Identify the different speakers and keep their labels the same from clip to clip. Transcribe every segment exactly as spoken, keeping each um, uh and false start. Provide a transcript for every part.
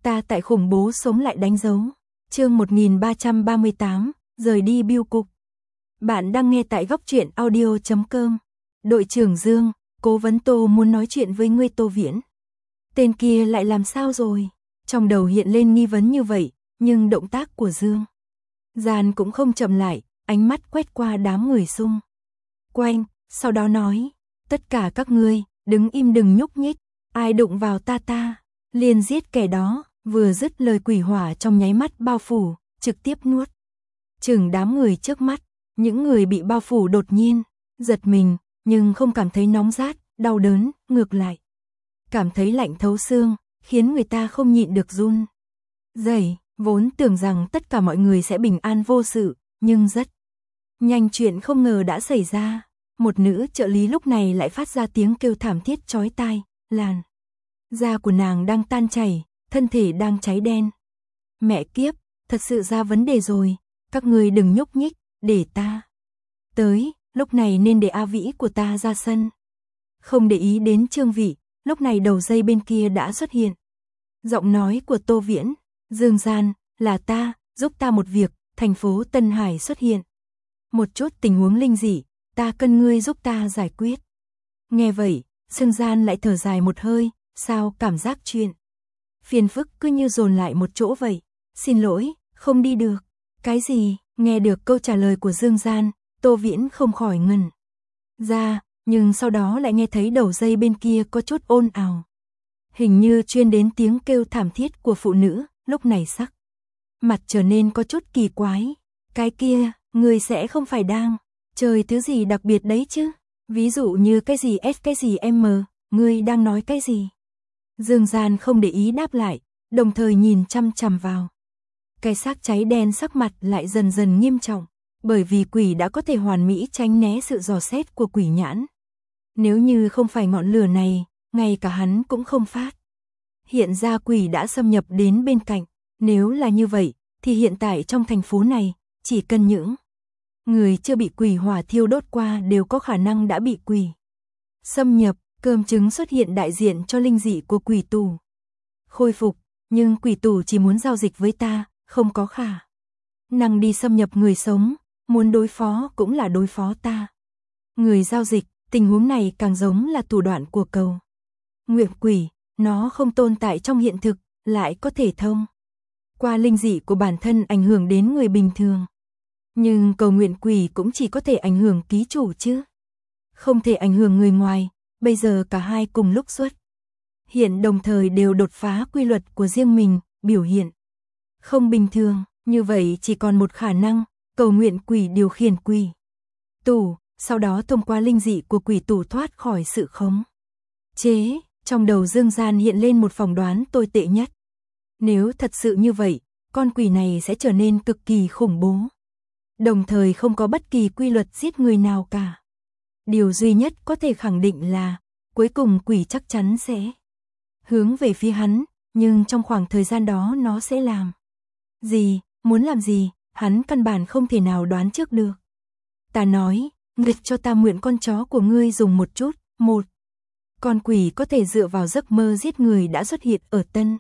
Speaker 1: Ta tại khủng bố sống lại đánh dấu. Chương một nghìn ba trăm ba mươi tám, rời đi bưu cục. Bạn đang nghe tại góc truyện audio chấm com. Đội trưởng Dương, cố vấn Tô muốn nói chuyện với ngươi Tô Viễn. Tên kia lại làm sao rồi? Trong đầu hiện lên nghi vấn như vậy, nhưng động tác của Dương Gian cũng không chậm lại, ánh mắt quét qua đám người xung quanh, sau đó nói, tất cả các ngươi, đứng im đừng nhúc nhích, ai đụng vào ta ta, liền giết kẻ đó. Vừa dứt lời quỷ hỏa trong nháy mắt bao phủ, trực tiếp nuốt chửng đám người trước mắt. Những người bị bao phủ đột nhiên giật mình, nhưng không cảm thấy nóng rát, đau đớn, ngược lại cảm thấy lạnh thấu xương, khiến người ta không nhịn được run rẩy. Vốn tưởng rằng tất cả mọi người sẽ bình an vô sự, nhưng rất nhanh chuyện không ngờ đã xảy ra. Một nữ trợ lý lúc này lại phát ra tiếng kêu thảm thiết chói tai, làn da của nàng đang tan chảy, thân thể đang cháy đen. Mẹ kiếp, thật sự ra vấn đề rồi, các người đừng nhúc nhích, để ta tới. Lúc này nên để A Vĩ của ta ra sân. Không để ý đến Trương Vĩ, lúc này đầu dây bên kia đã xuất hiện giọng nói của Tô Viễn. Dương Gian, là ta, giúp ta một việc. Thành phố Tân Hải xuất hiện một chút tình huống linh dị, ta cần ngươi giúp ta giải quyết. Nghe vậy, Dương Gian lại thở dài một hơi, sao cảm giác chuyện phiền phức cứ như dồn lại một chỗ vậy. Xin lỗi, không đi được. Cái gì? Nghe được câu trả lời của Dương Gian, Tô Viễn không khỏi ngẩn ra, nhưng sau đó lại nghe thấy đầu dây bên kia có chút ồn ào. Hình như truyền đến tiếng kêu thảm thiết của phụ nữ, lúc này sắc mặt trở nên có chút kỳ quái. Cái kia, người sẽ không phải đang chơi thứ gì đặc biệt đấy chứ? Ví dụ như cái gì S cái gì M, ngươi đang nói cái gì? Dương Gian không để ý đáp lại, đồng thời nhìn chăm chằm vào cái xác cháy đen, sắc mặt lại dần dần nghiêm trọng, bởi vì quỷ đã có thể hoàn mỹ tránh né sự dò xét của quỷ nhãn. Nếu như không phải ngọn lửa này, ngay cả hắn cũng không phát hiện ra quỷ đã xâm nhập đến bên cạnh. Nếu là như vậy, thì hiện tại trong thành phố này, chỉ cần những người chưa bị quỷ hỏa thiêu đốt qua đều có khả năng đã bị quỷ xâm nhập. Cơm trứng xuất hiện đại diện cho linh dị của quỷ tù khôi phục, nhưng quỷ tù chỉ muốn giao dịch với ta, không có khả năng đi xâm nhập người sống, muốn đối phó cũng là đối phó ta. Người giao dịch, tình huống này càng giống là thủ đoạn của cầu nguyện quỷ, nó không tồn tại trong hiện thực, lại có thể thông qua linh dị của bản thân ảnh hưởng đến người bình thường. Nhưng cầu nguyện quỷ cũng chỉ có thể ảnh hưởng ký chủ chứ, không thể ảnh hưởng người ngoài. Bây giờ cả hai cùng lúc xuất hiện đồng thời đều đột phá quy luật của riêng mình, biểu hiện không bình thường. Như vậy chỉ còn một khả năng, cầu nguyện quỷ điều khiển quỷ tù, sau đó thông qua linh dị của quỷ tù thoát khỏi sự khống chế. Trong đầu Dương Gian hiện lên một phỏng đoán tồi tệ nhất. Nếu thật sự như vậy, con quỷ này sẽ trở nên cực kỳ khủng bố, đồng thời không có bất kỳ quy luật giết người nào cả. Điều duy nhất có thể khẳng định là, cuối cùng quỷ chắc chắn sẽ hướng về phía hắn, nhưng trong khoảng thời gian đó nó sẽ làm gì, muốn làm gì, hắn căn bản không thể nào đoán trước được. Ta nói, nghịch cho ta mượn con chó của ngươi dùng một chút. Một con quỷ có thể dựa vào giấc mơ giết người đã xuất hiện ở Tân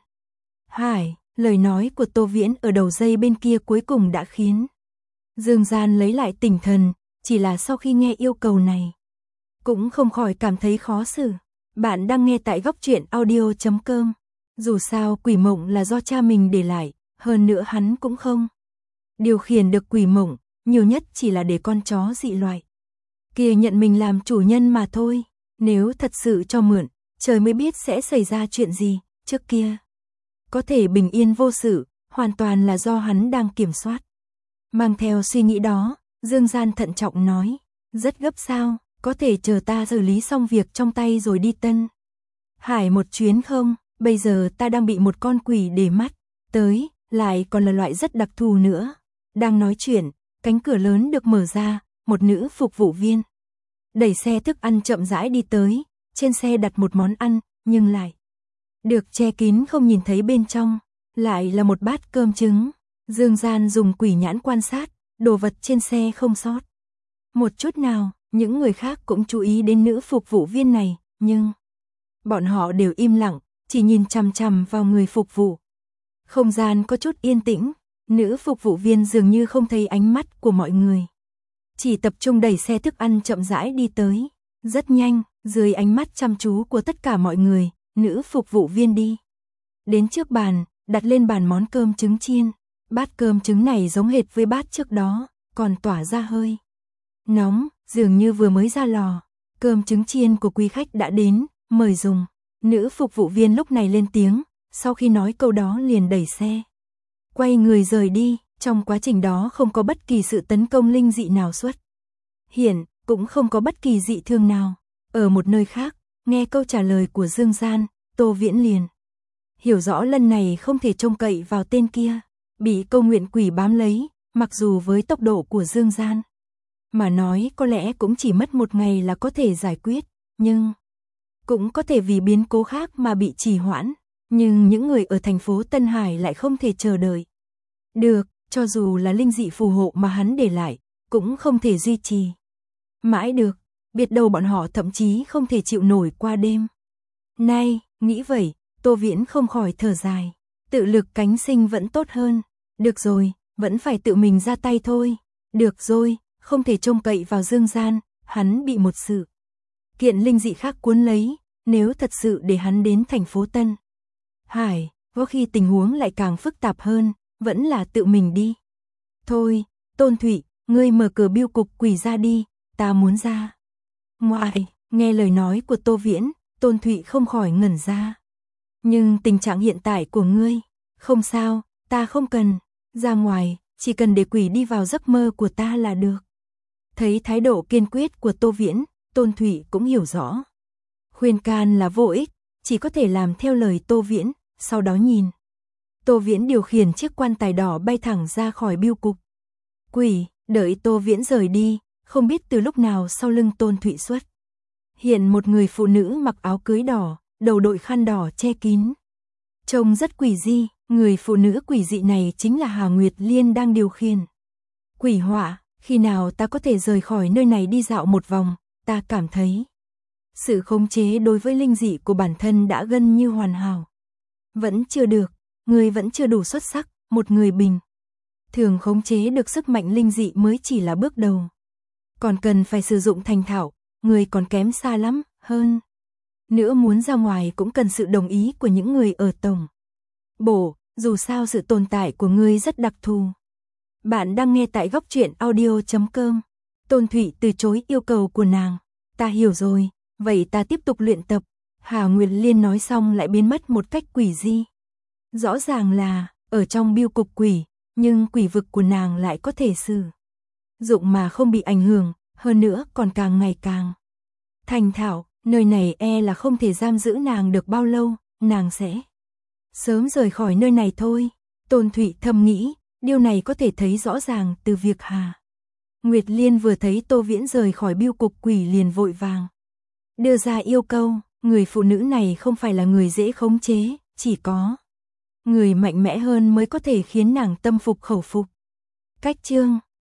Speaker 1: Hải. Lời nói của Tô Viễn ở đầu dây bên kia cuối cùng đã khiến Dương Gian lấy lại tinh thần, chỉ là sau khi nghe yêu cầu này, cũng không khỏi cảm thấy khó xử. Bạn đang nghe tại góc truyện audio chấm com. Dù sao quỷ mộng là do cha mình để lại, hơn nữa hắn cũng không điều khiển được quỷ mộng, nhiều nhất chỉ là để con chó dị loại kia nhận mình làm chủ nhân mà thôi. Nếu thật sự cho mượn, trời mới biết sẽ xảy ra chuyện gì. Trước kia có thể bình yên vô sự, hoàn toàn là do hắn đang kiểm soát. Mang theo suy nghĩ đó, Dương Gian thận trọng nói, rất gấp sao, có thể chờ ta xử lý xong việc trong tay rồi đi Tân Hải một chuyến không? Bây giờ ta đang bị một con quỷ để mắt tới, lại còn là loại rất đặc thù nữa. Đang nói chuyện, cánh cửa lớn được mở ra, một nữ phục vụ viên đẩy xe thức ăn chậm rãi đi tới. Trên xe đặt một món ăn, nhưng lại được che kín không nhìn thấy bên trong, lại là một bát cơm trứng. Dương Gian dùng quỷ nhãn quan sát, đồ vật trên xe không sót một chút nào. Những người khác cũng chú ý đến nữ phục vụ viên này, nhưng bọn họ đều im lặng, chỉ nhìn chằm chằm vào người phục vụ Không gian có chút yên tĩnh, nữ phục vụ viên dường như không thấy ánh mắt của mọi người. Chỉ tập trung đẩy xe thức ăn chậm rãi đi tới. Rất nhanh, dưới ánh mắt chăm chú của tất cả mọi người, nữ phục vụ viên đi đến trước bàn, đặt lên bàn món cơm trứng chiên. Bát cơm trứng này giống hệt với bát trước đó, còn tỏa ra hơi nóng, dường như vừa mới ra lò. Cơm trứng chiên của quý khách đã đến, mời dùng. Nữ phục vụ viên lúc này lên tiếng, sau khi nói câu đó liền đẩy xe, quay người rời đi. Trong quá trình đó không có bất kỳ sự tấn công linh dị nào xuất hiện, cũng không có bất kỳ dị thương nào. Ở một nơi khác, nghe câu trả lời của Dương Gian, Tô Viễn liền hiểu rõ lần này không thể trông cậy vào tên kia, bị câu nguyện quỷ bám lấy, mặc dù với tốc độ của Dương Gian mà nói có lẽ cũng chỉ mất một ngày là có thể giải quyết, nhưng cũng có thể vì biến cố khác mà bị trì hoãn. Nhưng những người ở thành phố Tân Hải lại không thể chờ đợi được, cho dù là linh dị phù hộ mà hắn để lại, cũng không thể duy trì mãi được, biết đâu bọn họ thậm chí không thể chịu nổi qua đêm nay. Nghĩ vậy, Tô Viễn không khỏi thở dài, tự lực cánh sinh vẫn tốt hơn. Được rồi, vẫn phải tự mình ra tay thôi. Được rồi, không thể trông cậy vào Dương Gian, hắn bị một sự kiện linh dị khác cuốn lấy, nếu thật sự để hắn đến thành phố Tân Hải, có khi tình huống lại càng phức tạp hơn, vẫn là tự mình đi. Thôi, Tôn Thụy, ngươi mở cửa biêu cục quỷ ra đi, ta muốn ra ngoài. Nghe lời nói của Tô Viễn, Tôn Thụy không khỏi ngẩn ra. Nhưng tình trạng hiện tại của ngươi, không sao, ta không cần ra ngoài, chỉ cần để quỷ đi vào giấc mơ của ta là được. Thấy thái độ kiên quyết của Tô Viễn, Tôn Thụy cũng hiểu rõ. Khuyên can là vô ích, chỉ có thể làm theo lời Tô Viễn, sau đó nhìn Tô Viễn điều khiển chiếc quan tài đỏ bay thẳng ra khỏi biêu cục quỷ. Đợi Tô Viễn rời đi, không biết từ lúc nào sau lưng Tôn Thụy xuất hiện một người phụ nữ mặc áo cưới đỏ, đầu đội khăn đỏ che kín, trông rất quỷ dị. Người phụ nữ quỷ dị này chính là Hà Nguyệt Liên đang điều khiển quỷ họa. Khi nào ta có thể rời khỏi nơi này đi dạo một vòng, ta cảm thấy sự khống chế đối với linh dị của bản thân đã gần như hoàn hảo. Vẫn chưa được, người vẫn chưa đủ xuất sắc, một người bình thường khống chế được sức mạnh linh dị mới chỉ là bước đầu. Còn cần phải sử dụng thành thạo, người còn kém xa lắm. Hơn nữa muốn ra ngoài cũng cần sự đồng ý của những người ở tổng bộ, dù sao sự tồn tại của ngươi rất đặc thù. Bạn đang nghe tại góc truyện audio chấm com. Tôn Thụy từ chối yêu cầu của nàng. Ta hiểu rồi, vậy ta tiếp tục luyện tập. Hà Nguyệt Liên nói xong lại biến mất một cách quỷ dị. Rõ ràng là ở trong biêu cục quỷ, nhưng quỷ vực của nàng lại có thể sử dụng mà không bị ảnh hưởng, hơn nữa còn càng ngày càng thành thạo. Nơi này e là không thể giam giữ nàng được bao lâu, nàng sẽ sớm rời khỏi nơi này thôi. Tôn Thụy thầm nghĩ, điều này có thể thấy rõ ràng từ việc Hà Nguyệt Liên vừa thấy Tô Viễn rời khỏi biêu cục quỷ liền vội vàng đưa ra yêu cầu. Người phụ nữ này không phải là người dễ khống chế, chỉ có người mạnh mẽ hơn mới có thể khiến nàng tâm phục khẩu phục. Cách chương